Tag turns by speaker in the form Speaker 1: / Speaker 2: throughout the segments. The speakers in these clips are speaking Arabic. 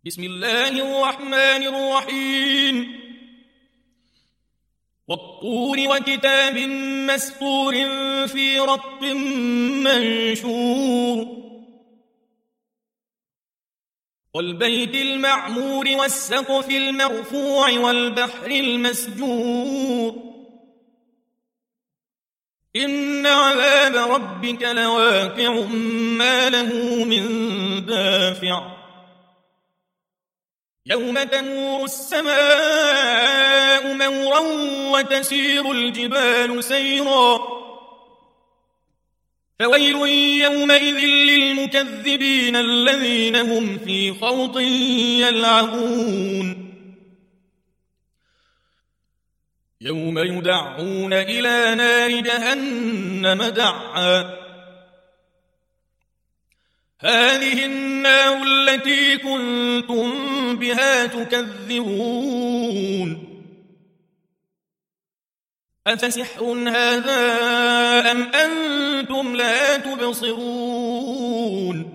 Speaker 1: بسم الله الرحمن الرحيم والطور وكتاب مسطور في رق منشور والبيت المعمور والسقف المرفوع والبحر المسجور إن عذاب ربك لواقع ما له من دافع يوم تمور السماء مورا وتسير الجبال سيرا فويل يومئذ للمكذبين الذين هم في خوض يلعبون يوم يدعون إلى نار جهنم دعا هذه النار التي كنتم بها تكذبون أفسحر هذا أم أنتم لا تبصرون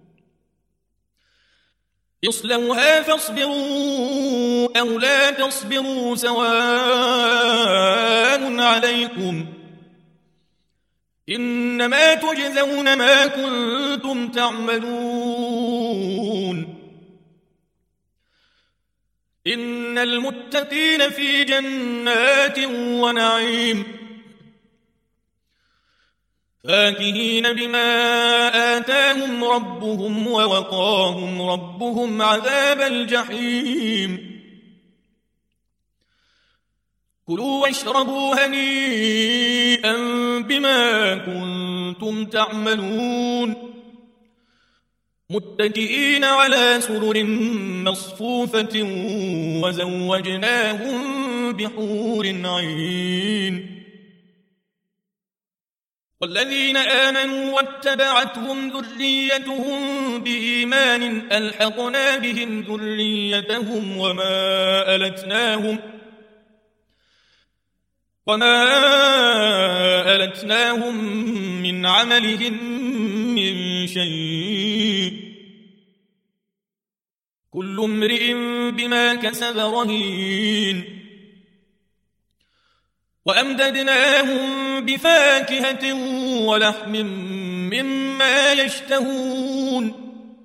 Speaker 1: اصلوها فاصبروا أو لا تصبروا سواء عليكم إنما تجزون ما كنتم تعملون إن المتقين في جنات ونعيم فاكهين بما آتاهم ربهم ووقاهم ربهم عذاب الجحيم كلوا واشربوا هنيئا بما كنتم تعملون متكئين على سرر مصفوفة وزوجناهم بحور عين والذين آمنوا واتبعتهم ذريتهم بإيمان ألحقنا بهم ذريتهم وما ألتناهم من عملهم من شيء كل امرئ بما كسب رهين وأمددناهم بفاكهة ولحم مما يشتهون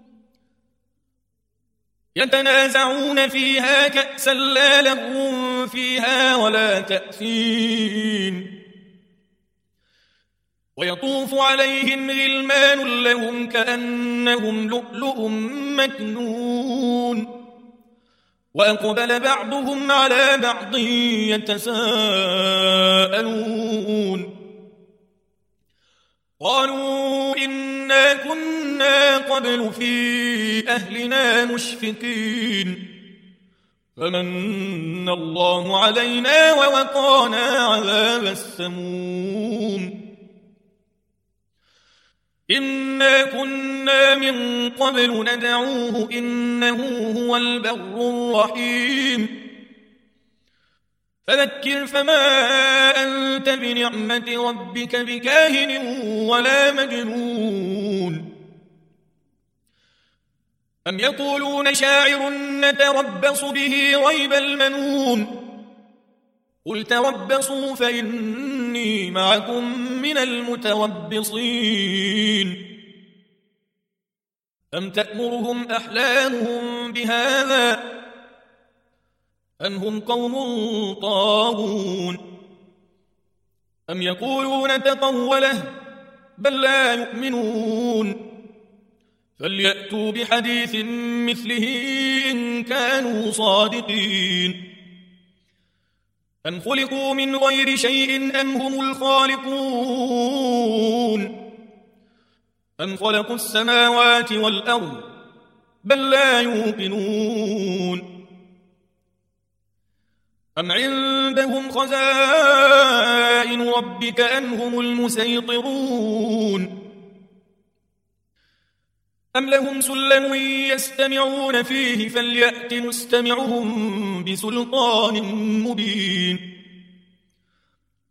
Speaker 1: يتنازعون فيها كأسا لا لغو فيها ولا تأثيم ويطوف عليهم غلمان لهم كأنهم لؤلؤ مكنون وأقبل بعضهم على بعض يتساءلون قالوا إنا كنا قبل في أهلنا مشفقين فمن الله علينا ووقانا عذاب السموم إنا كنا من قبل ندعوه إنه هو البر الرحيم فذكر فما أنت بنعمة ربك بكاهن ولا مجنون أم يقولون شاعر نتربص به ريب المنون قل تربصوا فإني معكم من المتربصين أم تأمرهم أحلامهم بهذا أم هم قوم طاغون أم يقولون تقوله بل لا يؤمنون فليأتوا بحديث مثله إن كانوا صادقين أم خلقوا من غير شيء أم هم الخالقون أم خلقوا السماوات والأرض بل لا يوقنون أم عندهم خزائن ربك أم هم المسيطرون أم لهم سلم يستمعون فيه فليأت مستمعهم بسلطان مبين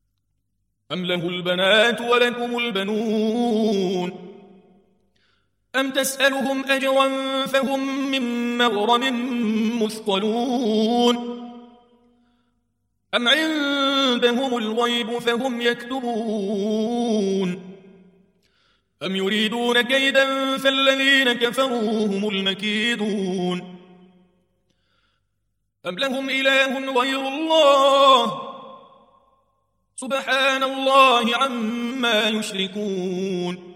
Speaker 1: أم له البنات ولكم البنون أم تسألهم أجرا فهم من مغرم مثقلون أم عندهم الغيب فهم يكتبون أم يريدون كيدا فالذين كفروا هم المكيدون أم لهم إله غير الله سبحان الله عما يشركون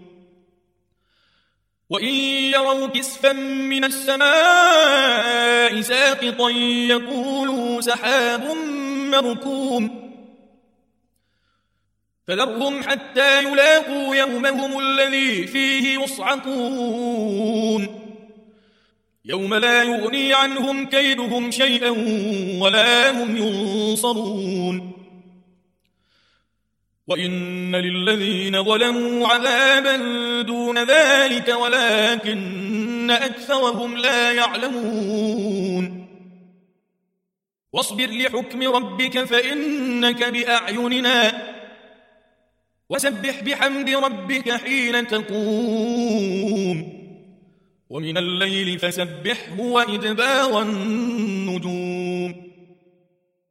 Speaker 1: وإن يروا كسفا من السماء ساقطا يقولوا سحاب مركوم فذرهم حتى يلاقوا يومهم الذي فيه يصعقون يوم لا يغني عنهم كيدهم شيئا ولا هم ينصرون وإن للذين ظلموا عذابا دون ذلك ولكن أكثرهم لا يعلمون واصبر لحكم ربك فإنك بأعيننا وسبح بحمد ربك حين تقوم ومن الليل فسبحه وإدبار النجوم